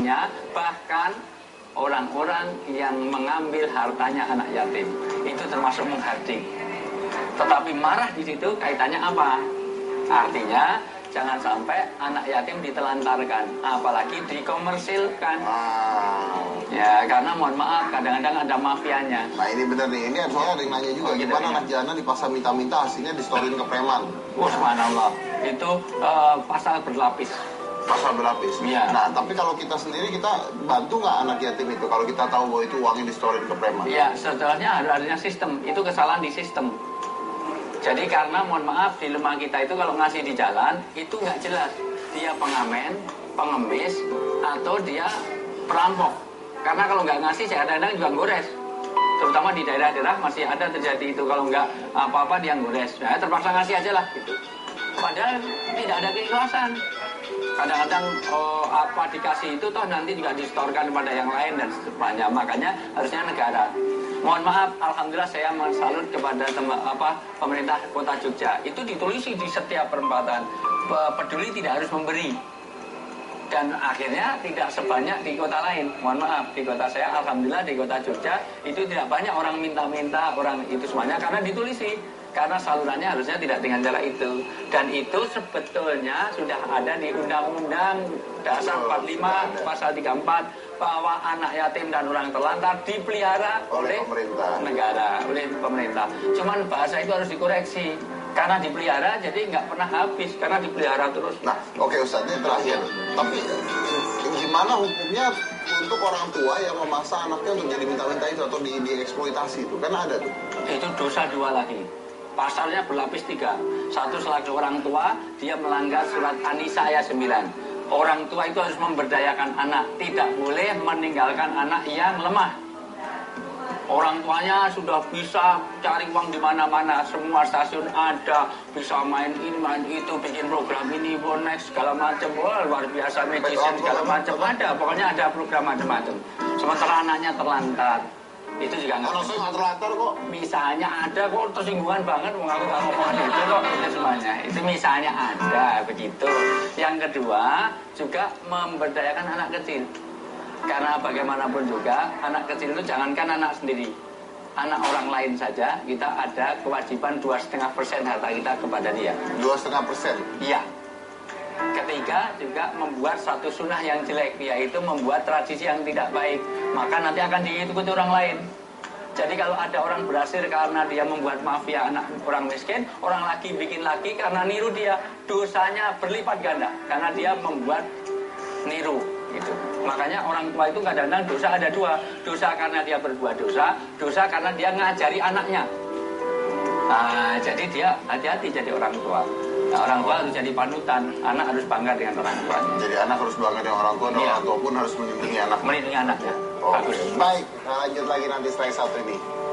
artinya bahkan orang-orang yang mengambil hartanya anak yatim itu termasuk menghardik. Tetapi marah di situ kaitannya apa? Artinya jangan sampai anak yatim ditelantarkan, apalagi dikomersilkan. Ya, karena mohon maaf, kadang-kadang ada mafianya. Nah ini benar nih, ini soalnya ada yang nanya juga, gimana anak jalanan di pasar minta-minta hasilnya distorin ke preman? Subhanallah, itu pasal berlapis. Pasal berlapis? Iya. Nah, tapi kalau kita sendiri, kita bantu nggak anak yatim itu, kalau kita tahu bahwa itu uangnya distorin ke preman? Iya, setelahnya adanya sistem, itu kesalahan di sistem. Jadi karena mohon maaf, di lemah kita itu kalau ngasih di jalan, itu nggak jelas. Dia pengamen, pengemis, atau dia perampok. Karena kalau nggak ngasih, saya kadang-kadang juga gores. Terutama di daerah-daerah masih ada terjadi itu. Kalau nggak apa-apa, dia gores. Nah, terpaksa ngasih aja lah gitu. Padahal tidak ada keikhlasan. Kadang-kadang apa dikasih itu toh nanti juga distorkan kepada yang lain dan sebagainya. Makanya harusnya negara. Mohon maaf, alhamdulillah saya mensalut kepada pemerintah Kota Jogja. Itu ditulisi di setiap perempatan. Peduli tidak harus memberi. Dan akhirnya tidak sebanyak di kota lain. Mohon maaf, di kota saya alhamdulillah di Kota Jogja itu tidak banyak orang minta-minta, orang itu semuanya karena ditulisi. Karena salurannya harusnya tidak dengan cara itu. Dan itu sebetulnya sudah ada di Undang-Undang Dasar 45 Pasal 34 bahwa anak yatim dan orang terlantar dipelihara oleh negara, oleh pemerintah. Cuman bahasa itu harus dikoreksi. Karena dipelihara jadi nggak pernah habis, karena dipelihara terus. Nah, oke Ustaz, ini terakhir. Tapi gimana hukumnya untuk orang tua yang memaksa anaknya untuk jadi minta-minta itu atau dieksploitasi itu? Kan ada tuh. Itu dosa dua lagi. Pasalnya berlapis 3. Satu, selaku orang tua, dia melanggar surat An-Nisa ayat 9. Orang tua itu harus memberdayakan anak, tidak boleh meninggalkan anak yang lemah. Orang tuanya sudah bisa cari uang di mana-mana, semua stasiun ada, bisa main ini, main itu, bikin program ini, bonek, segala macam, luar biasa, medicine, segala macam, ada, pokoknya ada program macam-macam. Sementara anaknya terlantar, itu juga nggak. Kalau saya nggak terlantar kok. Misalnya ada kok, tersinggungan banget, mengaku nggak ngomong itu kok, itu semuanya. Itu misalnya ada, begitu. Yang kedua, juga memberdayakan anak kecil. Karena bagaimanapun juga anak kecil itu jangankan anak sendiri, anak orang lain saja kita ada kewajiban 2,5% harta kita kepada dia. 2,5%? Iya. Ketiga juga membuat satu sunnah yang jelek, yaitu membuat tradisi yang tidak baik, maka nanti akan diikuti orang lain. Jadi kalau ada orang berhasil karena dia membuat mafia anak orang miskin, orang lagi bikin lagi karena niru dia, dosanya berlipat ganda karena dia membuat niru. Gitu. Makanya orang tua itu kadang-kadang dosa ada 2. Dosa karena dia berbuat dosa, dosa karena dia ngajari anaknya. Nah, jadi dia hati-hati jadi orang tua. Nah, orang tua harus jadi panutan, anak harus bangga dengan orang tuanya. Jadi anak harus bangga dengan orang tua, dan orang tua pun harus melindungi anak. Melindungi anaknya. Bagus. Baik, kita lanjut lagi nanti setelah satu ini.